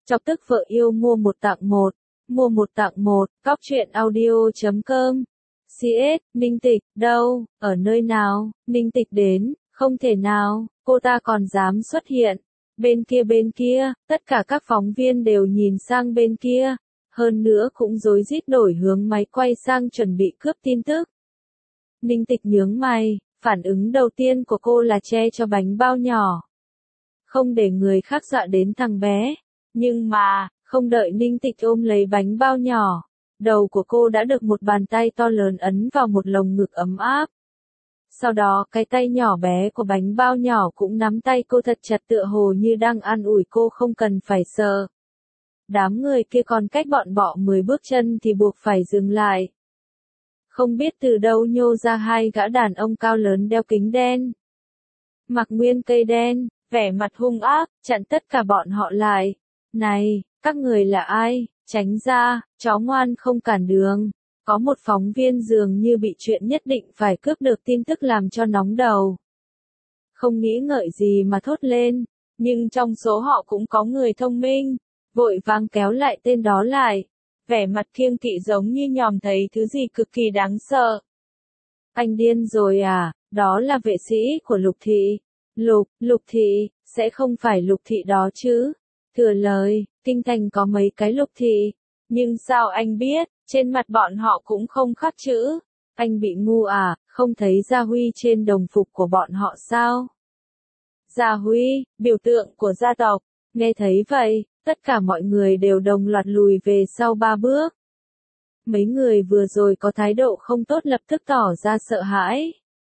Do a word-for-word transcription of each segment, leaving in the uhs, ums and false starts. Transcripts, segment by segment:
Chọc tức vợ yêu mua một tặng một, mua một tặng một, cóc truyện audio chấm com. xê ét, Ninh Tịch, đâu, ở nơi nào, Ninh Tịch đến, không thể nào, cô ta còn dám xuất hiện. Bên kia bên kia, tất cả các phóng viên đều nhìn sang bên kia, hơn nữa cũng rối rít đổi hướng máy quay sang chuẩn bị cướp tin tức. Ninh Tịch nhướng mày, phản ứng đầu tiên của cô là che cho bánh bao nhỏ. Không để người khác dọa đến thằng bé. Nhưng mà, không đợi Ninh Tịch ôm lấy bánh bao nhỏ, đầu của cô đã được một bàn tay to lớn ấn vào một lồng ngực ấm áp. Sau đó cái tay nhỏ bé của bánh bao nhỏ cũng nắm tay cô thật chặt tựa hồ như đang an ủi cô không cần phải sợ. Đám người kia còn cách bọn bọ mười bước chân thì buộc phải dừng lại. Không biết từ đâu nhô ra hai gã đàn ông cao lớn đeo kính đen, mặc nguyên cây đen, vẻ mặt hung ác, chặn tất cả bọn họ lại. Này, các người là ai? Tránh ra, chó ngoan không cản đường. Có một phóng viên dường như bị chuyện nhất định phải cướp được tin tức làm cho nóng đầu. Không nghĩ ngợi gì mà thốt lên, nhưng trong số họ cũng có người thông minh, vội vàng kéo lại tên đó lại. Vẻ mặt kiêng kỵ giống như nhòm thấy thứ gì cực kỳ đáng sợ. Anh điên rồi à, đó là vệ sĩ của Lục Thị. Lục, Lục Thị, sẽ không phải Lục Thị đó chứ? Thừa lời, kinh thành có mấy cái Lục Thị, nhưng sao anh biết, trên mặt bọn họ cũng không khắc chữ. Anh bị ngu à, không thấy Gia Huy trên đồng phục của bọn họ sao? Gia Huy, biểu tượng của gia tộc, nghe thấy vậy, tất cả mọi người đều đồng loạt lùi về sau ba bước. Mấy người vừa rồi có thái độ không tốt lập tức tỏ ra sợ hãi.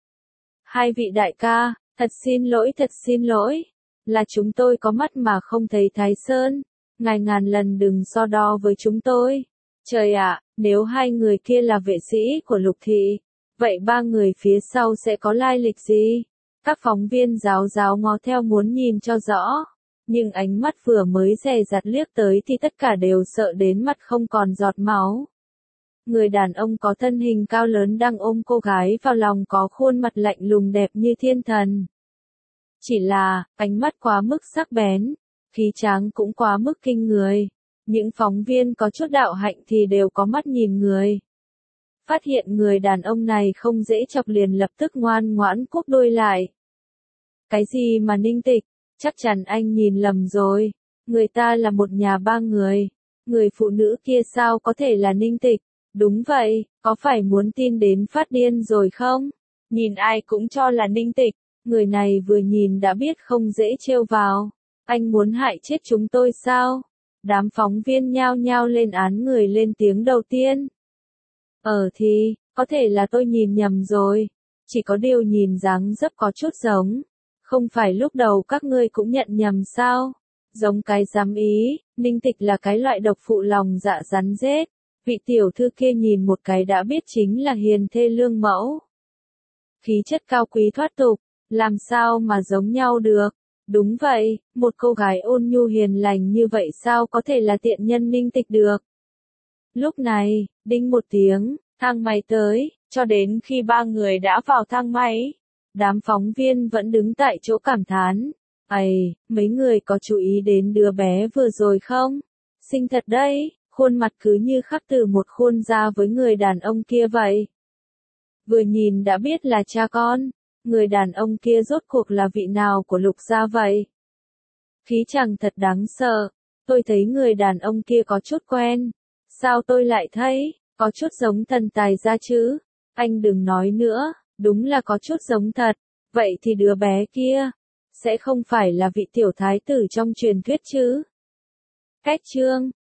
Hai vị đại ca, thật xin lỗi thật xin lỗi, là chúng tôi có mắt mà không thấy Thái Sơn, ngài ngàn lần đừng so đo với chúng tôi. Trời ạ, nếu hai người kia là vệ sĩ của Lục Thị, vậy ba người phía sau sẽ có lai lịch gì? Các phóng viên ráo ráo ngó theo muốn nhìn cho rõ, nhưng ánh mắt vừa mới dè dặt liếc tới thì tất cả đều sợ đến mắt không còn giọt máu. Người đàn ông có thân hình cao lớn đang ôm cô gái vào lòng có khuôn mặt lạnh lùng đẹp như thiên thần. Chỉ là, ánh mắt quá mức sắc bén, khí tráng cũng quá mức kinh người. Những phóng viên có chút đạo hạnh thì đều có mắt nhìn người. Phát hiện người đàn ông này không dễ chọc liền lập tức ngoan ngoãn cúp đuôi lại. Cái gì mà Ninh Tịch, chắc chắn anh nhìn lầm rồi. Người ta là một nhà ba người. Người phụ nữ kia sao có thể là Ninh Tịch? Đúng vậy, có phải muốn tin đến phát điên rồi không? Nhìn ai cũng cho là Ninh Tịch. Người này vừa nhìn đã biết không dễ trêu vào. Anh muốn hại chết chúng tôi sao? Đám phóng viên nhao nhao lên án người lên tiếng đầu tiên. Ờ thì, có thể là tôi nhìn nhầm rồi. Chỉ có điều nhìn dáng dấp có chút giống. Không phải lúc đầu các ngươi cũng nhận nhầm sao? Giống cái dám ý, Ninh Tịch là cái loại độc phụ lòng dạ rắn rết. Vị tiểu thư kia nhìn một cái đã biết chính là hiền thê lương mẫu. Khí chất cao quý thoát tục, làm sao mà giống nhau được? Đúng vậy, một cô gái ôn nhu hiền lành như vậy sao có thể là tiện nhân Ninh Tịch được? Lúc này, đinh một tiếng, thang máy tới, cho đến khi ba người đã vào thang máy. Đám phóng viên vẫn đứng tại chỗ cảm thán. Ây, mấy người có chú ý đến đứa bé vừa rồi không? Xinh thật đấy, khuôn mặt cứ như khắc từ một khuôn ra với người đàn ông kia vậy. Vừa nhìn đã biết là cha con. Người đàn ông kia rốt cuộc là vị nào của Lục gia vậy? Khí chàng thật đáng sợ. Tôi thấy người đàn ông kia có chút quen. Sao tôi lại thấy, có chút giống thần tài gia chứ? Anh đừng nói nữa, đúng là có chút giống thật. Vậy thì đứa bé kia, sẽ không phải là vị tiểu thái tử trong truyền thuyết chứ? Cách chương